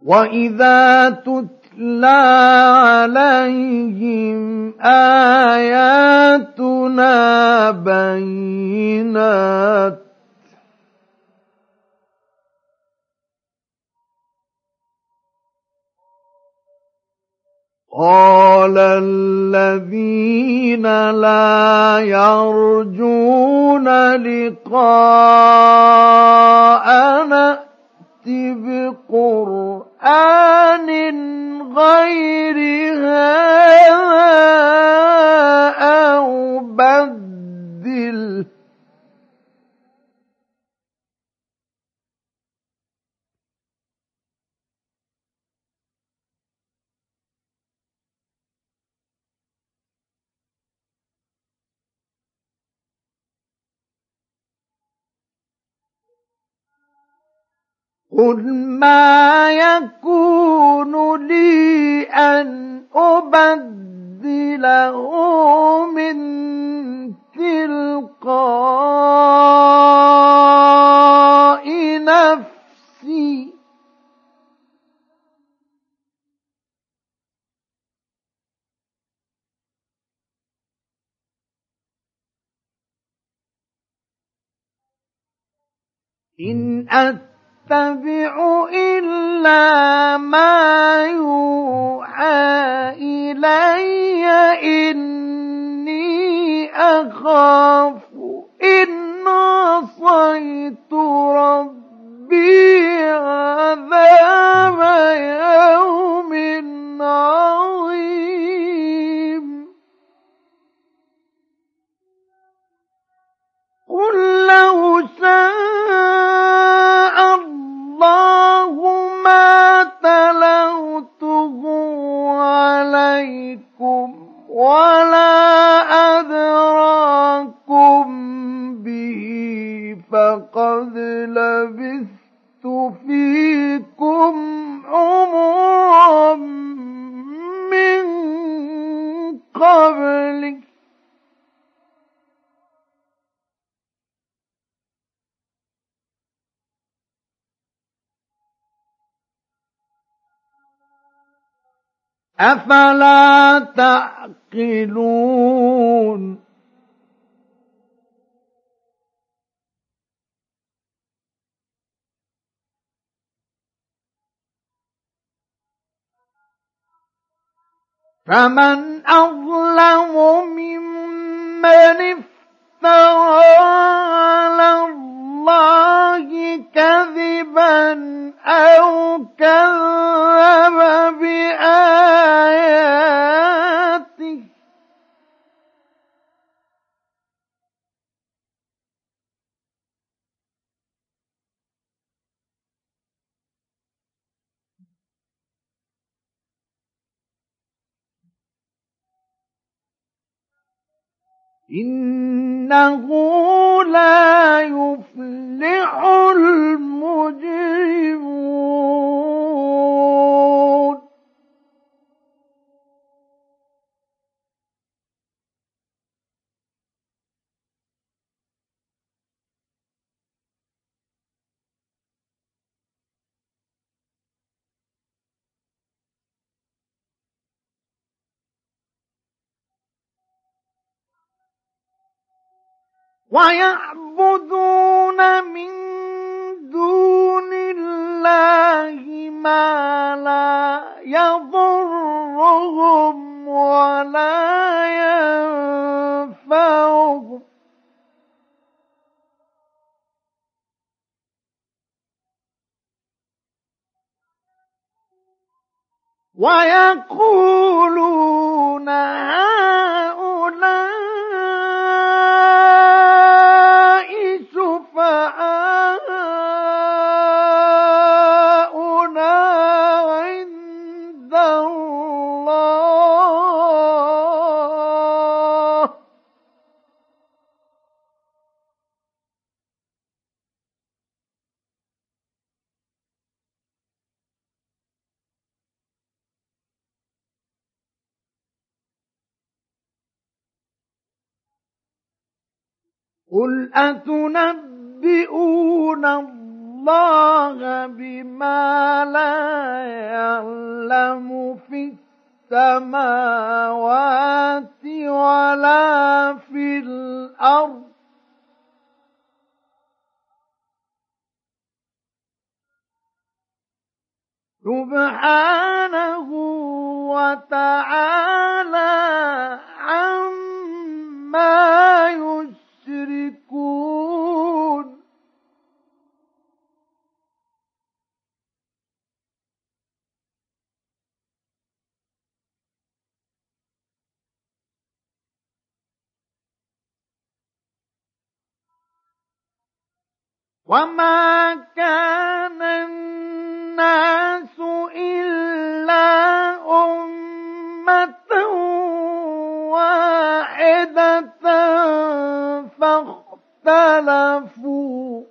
وَإِذَا تُتْلَى عَلَيْهِمْ آيَاتُنَا بَيِّنَاتٍ قَالَ الَّذِينَ لَا يَرْجُونَ لِقَاءَنَا ائْتِ بِقُرْآنٍ غَيْرِ هَٰذَا أَوْ بَدِّلْهُ قُلْ مَا يَكُونُ لِي أَنْ أُبَدِّلَهُ مِنْ تِلْقَاءِ نَفْسِي إِنْ أَتَّبِعُ إِلَّا مَا يُوحَىٰ إِلَيَّ إِنِّي أَخَافُ إِنْ عَصَيْتُ رَبِّي عَذَابَ يَوْمٍ عَظِيمٍ قُل لَّوْ شَاءَ اللَّهُ مَا تَلَوْتُهُ عَلَيْكُمْ وَلَا أَدْرَاكُم بِهِ فَقَدْ لَبِثْتُ فِيكُمْ عُمُرًا مِّن قَبْلِهِ أَفَلَا تَعْقِلُونَ فَمَنْ أَظْلَمُ مِمَّنِ افْتَرَىٰ عَلَى اللَّهِ كَذِبًا أَوْ كَذَّبَ بِآيَاتِهِ إِنَّهُ لَا يُفْلِحُ الْمُجْرِمُونَ وَيَعْبُدُونَ مِن دُونِ اللَّهِ مَا لَا يَضُرُّهُمْ وَلَا يَنفَعُهُمْ وَيَقُولُونَ هَٰؤُلَاءِ شُفَعَاؤُنَا عِندَ اللَّهِ قُلْ أَتُنَبِّئُونَ الله بما لا يعلم في السماوات ولا في الأرض سبحانه وتعالى عما يشركون. وما كان الناس إلا أمة واحدة فاختلفوا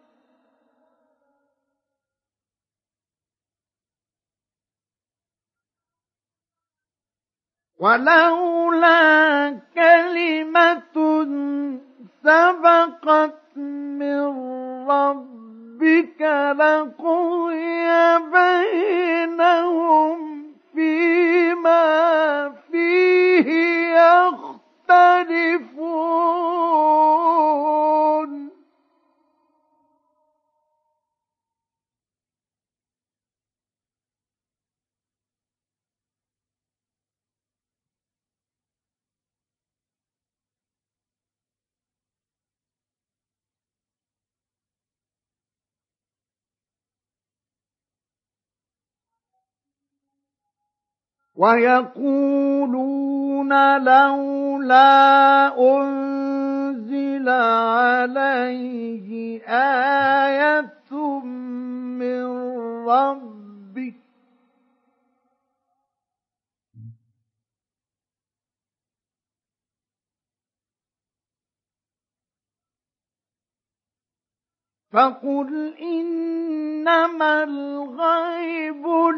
ولولا كلمة سبقت من ربك لقضي بينهم فيما فيه يختلفون. ويقولون لولا أنزل عليه آية من ربه فقل إنما الغيب